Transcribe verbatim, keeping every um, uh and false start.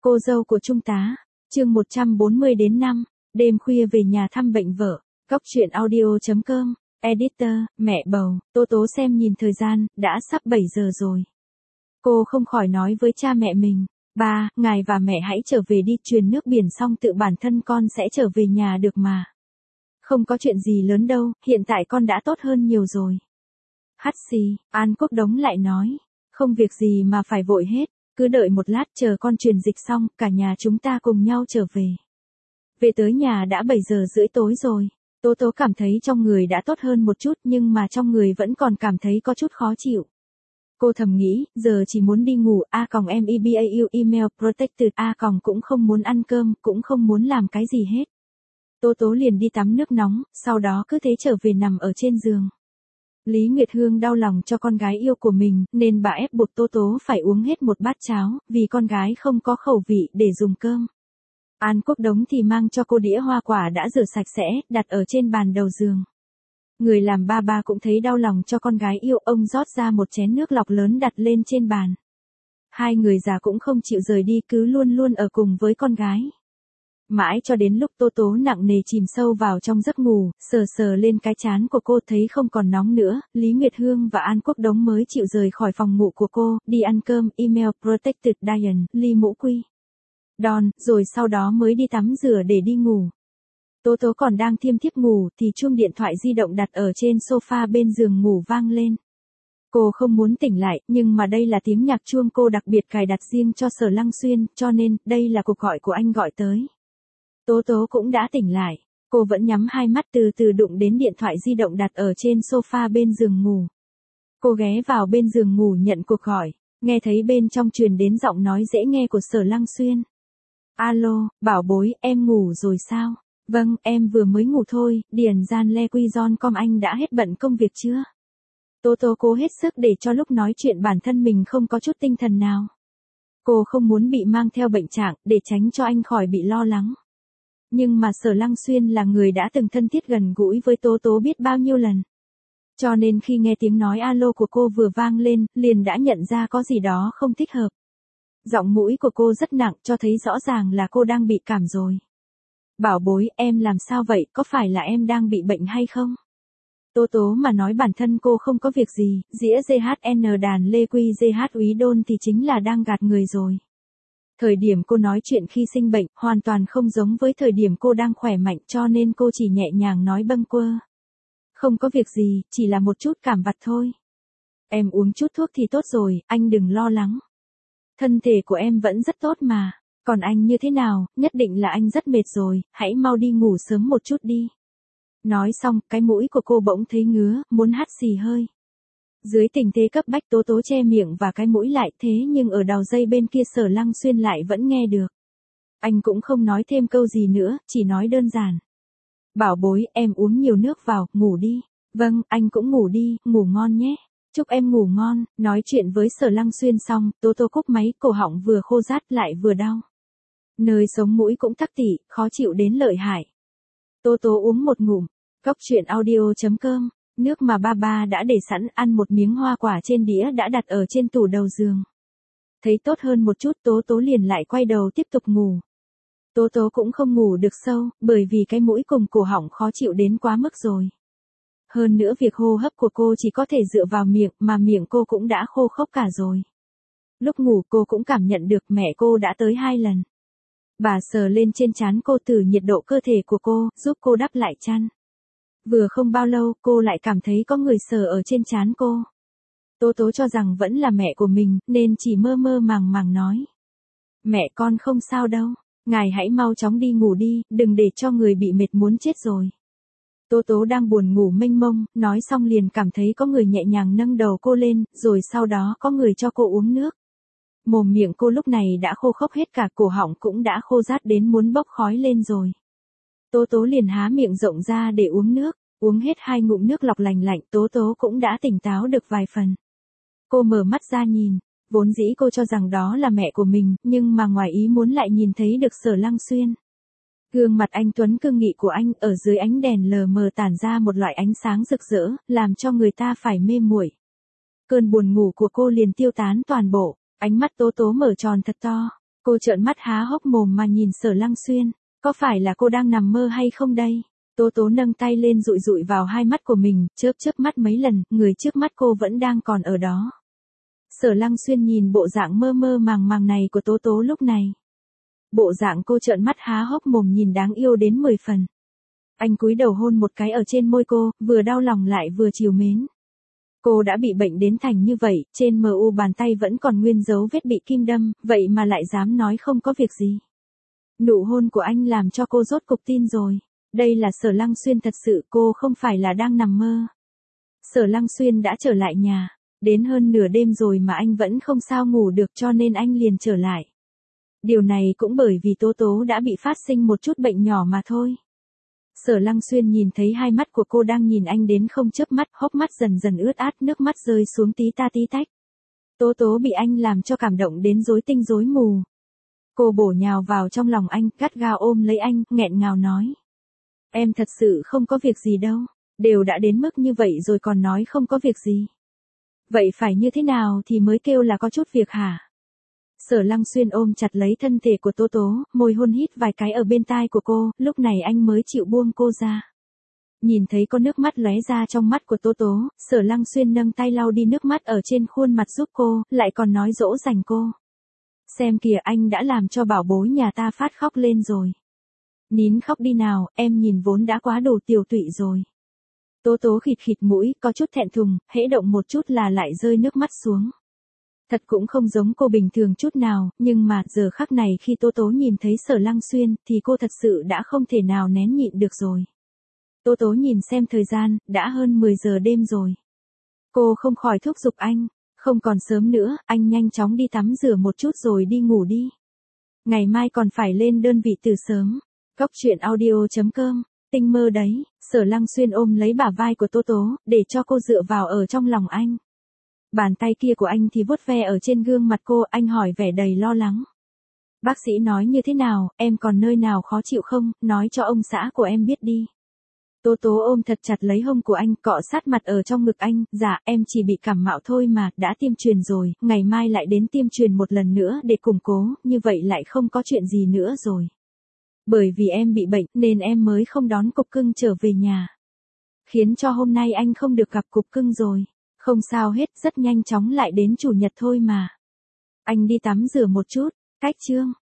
Cô dâu của Trung tá, chương một trăm bốn mươi đến năm, đêm khuya về nhà thăm bệnh vợ, góc truyện audio.com, editor, mẹ bầu, Tố Tố xem nhìn thời gian, đã sắp bảy giờ rồi. Cô không khỏi nói với cha mẹ mình, ba, ngài và mẹ hãy trở về đi, truyền nước biển xong tự bản thân con sẽ trở về nhà được mà. Không có chuyện gì lớn đâu, hiện tại con đã tốt hơn nhiều rồi. Hắt xì, An Quốc Đống lại nói, không việc gì mà phải vội hết. Cứ đợi một lát chờ con truyền dịch xong, cả nhà chúng ta cùng nhau trở về. Về tới nhà đã bảy giờ rưỡi tối rồi. Tố Tố cảm thấy trong người đã tốt hơn một chút nhưng mà trong người vẫn còn cảm thấy có chút khó chịu. Cô thầm nghĩ, giờ chỉ muốn đi ngủ, a còng em ebau email protected, a còng cũng không muốn ăn cơm, cũng không muốn làm cái gì hết. Tố Tố liền đi tắm nước nóng, sau đó cứ thế trở về nằm ở trên giường. Lý Nguyệt Hương đau lòng cho con gái yêu của mình, nên bà ép buộc Tố Tố phải uống hết một bát cháo, vì con gái không có khẩu vị để dùng cơm. An Quốc Đống thì mang cho cô đĩa hoa quả đã rửa sạch sẽ, đặt ở trên bàn đầu giường. Người làm ba ba cũng thấy đau lòng cho con gái yêu, ông rót ra một chén nước lọc lớn đặt lên trên bàn. Hai người già cũng không chịu rời đi, cứ luôn luôn ở cùng với con gái. Mãi cho đến lúc Tố Tố nặng nề chìm sâu vào trong giấc ngủ, sờ sờ lên cái trán của cô thấy không còn nóng nữa, Lý Nguyệt Hương và An Quốc Đống mới chịu rời khỏi phòng ngủ của cô, đi ăn cơm, email protected Diane, ly mũ quy. Đòn, rồi sau đó mới đi tắm rửa để đi ngủ. Tố Tố còn đang thiêm thiếp ngủ thì chuông điện thoại di động đặt ở trên sofa bên giường ngủ vang lên. Cô không muốn tỉnh lại, nhưng mà đây là tiếng nhạc chuông cô đặc biệt cài đặt riêng cho Sở Lăng Xuyên, cho nên, đây là cuộc gọi của anh gọi tới. Tố Tố cũng đã tỉnh lại, cô vẫn nhắm hai mắt từ từ đụng đến điện thoại di động đặt ở trên sofa bên giường ngủ. Cô ghé vào bên giường ngủ nhận cuộc gọi, nghe thấy bên trong truyền đến giọng nói dễ nghe của Sở Lăng Xuyên. Alo, bảo bối, em ngủ rồi sao? Vâng, em vừa mới ngủ thôi, điền gian le quy giòn com anh đã hết bận công việc chưa? Tố Tố cố hết sức để cho lúc nói chuyện bản thân mình không có chút tinh thần nào. Cô không muốn bị mang theo bệnh trạng, để tránh cho anh khỏi bị lo lắng. Nhưng mà Sở Lăng Xuyên là người đã từng thân thiết gần gũi với Tố Tố biết bao nhiêu lần. Cho nên khi nghe tiếng nói alo của cô vừa vang lên, liền đã nhận ra có gì đó không thích hợp. Giọng mũi của cô rất nặng, cho thấy rõ ràng là cô đang bị cảm rồi. Bảo bối, em làm sao vậy, có phải là em đang bị bệnh hay không? Tố Tố mà nói bản thân cô không có việc gì, dĩa giê hát en đàn lê quy giê hát úy đôn thì chính là đang gạt người rồi. Thời điểm cô nói chuyện khi sinh bệnh, hoàn toàn không giống với thời điểm cô đang khỏe mạnh, cho nên cô chỉ nhẹ nhàng nói bâng quơ. Không có việc gì, chỉ là một chút cảm vặt thôi. Em uống chút thuốc thì tốt rồi, anh đừng lo lắng. Thân thể của em vẫn rất tốt mà, còn anh như thế nào, nhất định là anh rất mệt rồi, hãy mau đi ngủ sớm một chút đi. Nói xong, cái mũi của cô bỗng thấy ngứa, muốn hắt xì hơi. Dưới tình thế cấp bách Tố Tố che miệng và cái mũi lại, thế nhưng ở đầu dây bên kia Sở Lăng Xuyên lại vẫn nghe được. Anh cũng không nói thêm câu gì nữa, chỉ nói đơn giản. Bảo bối, em uống nhiều nước vào, ngủ đi. Vâng, anh cũng ngủ đi, ngủ ngon nhé. Chúc em ngủ ngon. Nói chuyện với Sở Lăng Xuyên xong, Tố Tố cúp máy, cổ họng vừa khô rát lại vừa đau. Nơi sống mũi cũng tắc tỉ, khó chịu đến lợi hại. Tố Tố uống một ngụm, góc truyện audio.com. Nước mà ba ba đã để sẵn, ăn một miếng hoa quả trên đĩa đã đặt ở trên tủ đầu giường. Thấy tốt hơn một chút Tố Tố liền lại quay đầu tiếp tục ngủ. Tố Tố cũng không ngủ được sâu, bởi vì cái mũi cùng cổ họng khó chịu đến quá mức rồi. Hơn nữa việc hô hấp của cô chỉ có thể dựa vào miệng, mà miệng cô cũng đã khô khốc cả rồi. Lúc ngủ cô cũng cảm nhận được mẹ cô đã tới hai lần. Bà sờ lên trên trán cô từ nhiệt độ cơ thể của cô, giúp cô đắp lại chăn. Vừa không bao lâu, cô lại cảm thấy có người sờ ở trên trán cô. Tố Tố cho rằng vẫn là mẹ của mình, nên chỉ mơ mơ màng màng nói. Mẹ con không sao đâu, ngài hãy mau chóng đi ngủ đi, đừng để cho người bị mệt muốn chết rồi. Tố Tố đang buồn ngủ mênh mông, nói xong liền cảm thấy có người nhẹ nhàng nâng đầu cô lên, rồi sau đó có người cho cô uống nước. Mồm miệng cô lúc này đã khô khốc hết cả, cổ họng cũng đã khô rát đến muốn bốc khói lên rồi. Tố Tố liền há miệng rộng ra để uống nước, uống hết hai ngụm nước lọc lành lạnh, Tố Tố cũng đã tỉnh táo được vài phần. Cô mở mắt ra nhìn, vốn dĩ cô cho rằng đó là mẹ của mình, nhưng mà ngoài ý muốn lại nhìn thấy được Sở Lăng Xuyên. Gương mặt anh tuấn cương nghị của anh ở dưới ánh đèn lờ mờ tản ra một loại ánh sáng rực rỡ, làm cho người ta phải mê muội. Cơn buồn ngủ của cô liền tiêu tán toàn bộ, ánh mắt Tố Tố mở tròn thật to. Cô trợn mắt há hốc mồm mà nhìn Sở Lăng Xuyên, có phải là cô đang nằm mơ hay không đây? Tố tố nâng tay lên dụi dụi vào hai mắt của mình, chớp chớp mắt mấy lần, người trước mắt cô vẫn đang còn ở đó. Sở Lăng Xuyên nhìn bộ dạng mơ mơ màng màng này của tố tố lúc này. Bộ dạng cô trợn mắt há hốc mồm nhìn đáng yêu đến mười phần. Anh cúi đầu hôn một cái ở trên môi cô, vừa đau lòng lại vừa trìu mến. Cô đã bị bệnh đến thành như vậy, trên mờ u bàn tay vẫn còn nguyên dấu vết bị kim đâm, vậy mà lại dám nói không có việc gì. Nụ hôn của anh làm cho cô rốt cục tin rồi. Đây là Sở Lăng Xuyên thật sự, cô không phải là đang nằm mơ. Sở Lăng Xuyên đã trở lại nhà. Đến hơn nửa đêm rồi mà anh vẫn không sao ngủ được cho nên anh liền trở lại. Điều này cũng bởi vì Tố Tố đã bị phát sinh một chút bệnh nhỏ mà thôi. Sở Lăng Xuyên nhìn thấy hai mắt của cô đang nhìn anh đến không chớp mắt, hốc mắt dần dần ướt át, nước mắt rơi xuống tí ta tí tách. Tố Tố bị anh làm cho cảm động đến rối tinh rối mù. Cô bổ nhào vào trong lòng anh, gắt gao ôm lấy anh, nghẹn ngào nói. Em thật sự không có việc gì đâu, đều đã đến mức như vậy rồi còn nói không có việc gì. Vậy phải như thế nào thì mới kêu là có chút việc hả? Sở Lăng Xuyên ôm chặt lấy thân thể của Tố Tố, môi hôn hít vài cái ở bên tai của cô, lúc này anh mới chịu buông cô ra. Nhìn thấy có nước mắt lóe ra trong mắt của Tố Tố, Sở Lăng Xuyên nâng tay lau đi nước mắt ở trên khuôn mặt giúp cô, lại còn nói dỗ dành cô. Xem kìa, anh đã làm cho bảo bối nhà ta phát khóc lên rồi. Nín khóc đi nào, em nhìn vốn đã quá đủ tiểu tụy rồi. Tố Tố khịt khịt mũi, có chút thẹn thùng, hễ động một chút là lại rơi nước mắt xuống. Thật cũng không giống cô bình thường chút nào, nhưng mà giờ khắc này khi Tố Tố nhìn thấy Sở Lăng Xuyên thì cô thật sự đã không thể nào nén nhịn được rồi. Tố Tố nhìn xem thời gian, đã hơn mười giờ đêm rồi. Cô không khỏi thúc giục anh, không còn sớm nữa, anh nhanh chóng đi tắm rửa một chút rồi đi ngủ đi. Ngày mai còn phải lên đơn vị từ sớm. Góc truyện audio chấm com, tinh mơ đấy. Sở Lăng Xuyên ôm lấy bả vai của Tố Tố, để cho cô dựa vào ở trong lòng anh. Bàn tay kia của anh thì vuốt ve ở trên gương mặt cô, anh hỏi vẻ đầy lo lắng. Bác sĩ nói như thế nào, em còn nơi nào khó chịu không, nói cho ông xã của em biết đi. Tố Tố ôm thật chặt lấy hông của anh, cọ sát mặt ở trong ngực anh, dạ, em chỉ bị cảm mạo thôi mà, đã tiêm truyền rồi, ngày mai lại đến tiêm truyền một lần nữa để củng cố, như vậy lại không có chuyện gì nữa rồi. Bởi vì em bị bệnh nên em mới không đón cục cưng trở về nhà. Khiến cho hôm nay anh không được gặp cục cưng rồi. Không sao hết, rất nhanh chóng lại đến chủ nhật thôi mà. Anh đi tắm rửa một chút, cách chương.